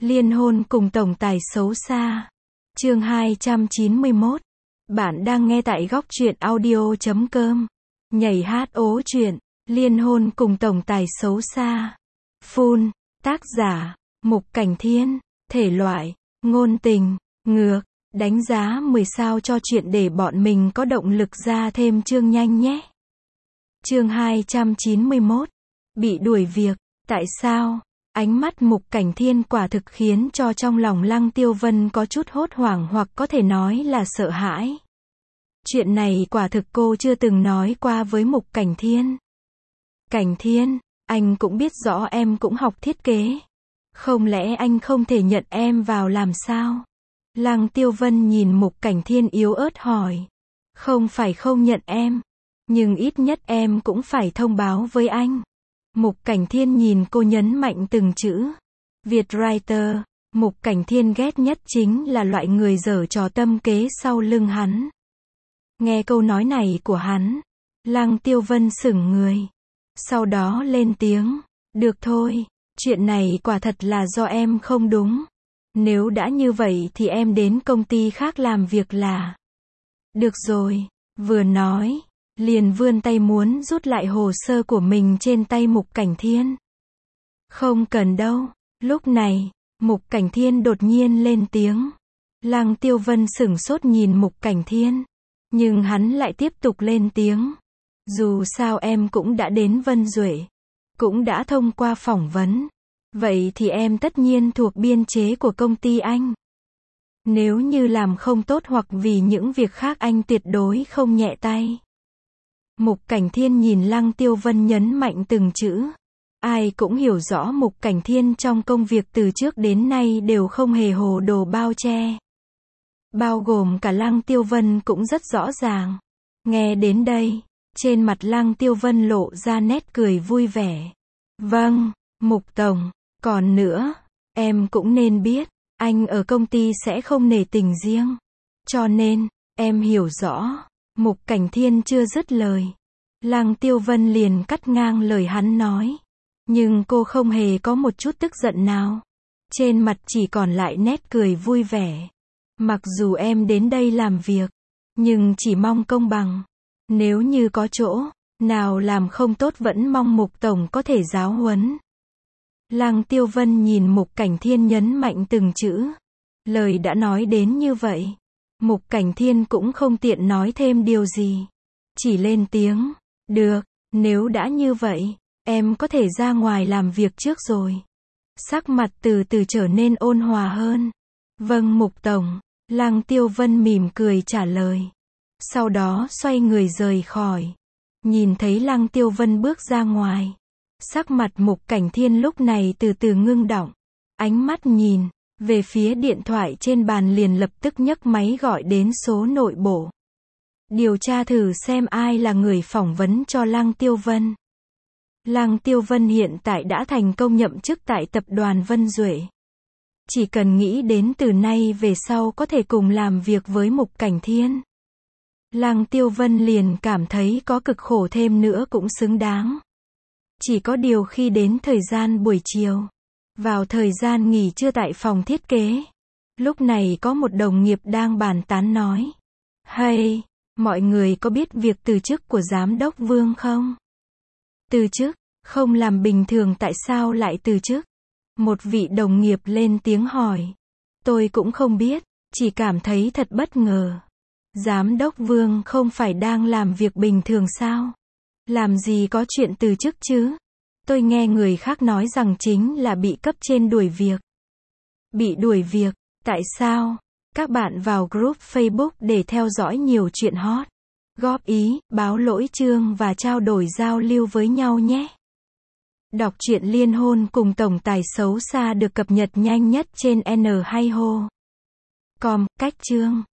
Liên hôn cùng tổng tài xấu xa. Chương 291. Bạn đang nghe tại góc truyện audio.com. Nhảy hát ố truyện, liên hôn cùng tổng tài xấu xa. Full, tác giả, Mục Cảnh Thiên, thể loại, ngôn tình, ngược, đánh giá 10 sao cho chuyện để bọn mình có động lực ra thêm chương nhanh nhé. Chương 291. Bị đuổi việc, tại sao? Ánh mắt Mục Cảnh Thiên quả thực khiến cho trong lòng Lăng Tiêu Vân có chút hốt hoảng hoặc có thể nói là sợ hãi. Chuyện này quả thực cô chưa từng nói qua với Mục Cảnh Thiên. Cảnh Thiên, anh cũng biết rõ em cũng học thiết kế. Không lẽ anh không thể nhận em vào làm sao? Lăng Tiêu Vân nhìn Mục Cảnh Thiên yếu ớt hỏi. Không phải không nhận em, nhưng ít nhất em cũng phải thông báo với anh. Mục Cảnh Thiên nhìn cô nhấn mạnh từng chữ. Vietwriter, Mục Cảnh Thiên ghét nhất chính là loại người giở trò tâm kế sau lưng hắn. Nghe câu nói này của hắn, Lăng Tiêu Vân sững người. Sau đó lên tiếng, được thôi, chuyện này quả thật là do em không đúng. Nếu đã như vậy thì em đến công ty khác làm việc là. Được rồi, vừa nói, liền vươn tay muốn rút lại hồ sơ của mình trên tay Mục Cảnh Thiên. Không cần đâu. Lúc này, Mục Cảnh Thiên đột nhiên lên tiếng. Lăng Tiêu Vân sửng sốt nhìn Mục Cảnh Thiên, nhưng hắn lại tiếp tục lên tiếng. Dù sao em cũng đã đến Vân Duệ, cũng đã thông qua phỏng vấn, vậy thì em tất nhiên thuộc biên chế của công ty anh. Nếu như làm không tốt hoặc vì những việc khác anh tuyệt đối không nhẹ tay. Mục Cảnh Thiên nhìn Lăng Tiêu Vân nhấn mạnh từng chữ. Ai cũng hiểu rõ Mục Cảnh Thiên trong công việc từ trước đến nay đều không hề hồ đồ bao che. Bao gồm cả Lăng Tiêu Vân cũng rất rõ ràng. Nghe đến đây, trên mặt Lăng Tiêu Vân lộ ra nét cười vui vẻ. Vâng, Mục Tổng, còn nữa, em cũng nên biết, anh ở công ty sẽ không nể tình riêng. Cho nên, em hiểu rõ. Mục Cảnh Thiên chưa dứt lời, Lăng Tiêu Vân liền cắt ngang lời hắn nói. Nhưng cô không hề có một chút tức giận nào. Trên mặt chỉ còn lại nét cười vui vẻ. Mặc dù em đến đây làm việc, nhưng chỉ mong công bằng. Nếu như có chỗ nào làm không tốt vẫn mong Mục Tổng có thể giáo huấn. Lăng Tiêu Vân nhìn Mục Cảnh Thiên nhấn mạnh từng chữ. Lời đã nói đến như vậy, Mục Cảnh Thiên cũng không tiện nói thêm điều gì. Chỉ lên tiếng, được, nếu đã như vậy, em có thể ra ngoài làm việc trước rồi. Sắc mặt từ từ trở nên ôn hòa hơn. Vâng Mục Tổng, Lăng Tiêu Vân mỉm cười trả lời. Sau đó xoay người rời khỏi. Nhìn thấy Lăng Tiêu Vân bước ra ngoài, sắc mặt Mục Cảnh Thiên lúc này từ từ ngưng đọng. Ánh mắt nhìn về phía điện thoại trên bàn liền lập tức nhấc máy gọi đến số nội bộ. Điều tra thử xem ai là người phỏng vấn cho Lăng Tiêu Vân. Lăng Tiêu Vân hiện tại đã thành công nhậm chức tại tập đoàn Vân Duệ. Chỉ cần nghĩ đến từ nay về sau có thể cùng làm việc với Mục Cảnh Thiên, Lăng Tiêu Vân liền cảm thấy có cực khổ thêm nữa cũng xứng đáng. Chỉ có điều khi đến thời gian buổi chiều, vào thời gian nghỉ trưa tại phòng thiết kế, lúc này có một đồng nghiệp đang bàn tán nói. Hay, mọi người có biết việc từ chức của giám đốc Vương không? Từ chức, không làm bình thường tại sao lại từ chức? Một vị đồng nghiệp lên tiếng hỏi. Tôi cũng không biết, chỉ cảm thấy thật bất ngờ. Giám đốc Vương không phải đang làm việc bình thường sao? Làm gì có chuyện từ chức chứ? Tôi nghe người khác nói rằng chính là bị cấp trên đuổi việc. Bị đuổi việc, tại sao? Các bạn vào group Facebook để theo dõi nhiều chuyện hot. Góp ý, báo lỗi chương và trao đổi giao lưu với nhau nhé. Đọc truyện liên hôn cùng tổng tài xấu xa được cập nhật nhanh nhất trên N2ho.com, cách chương.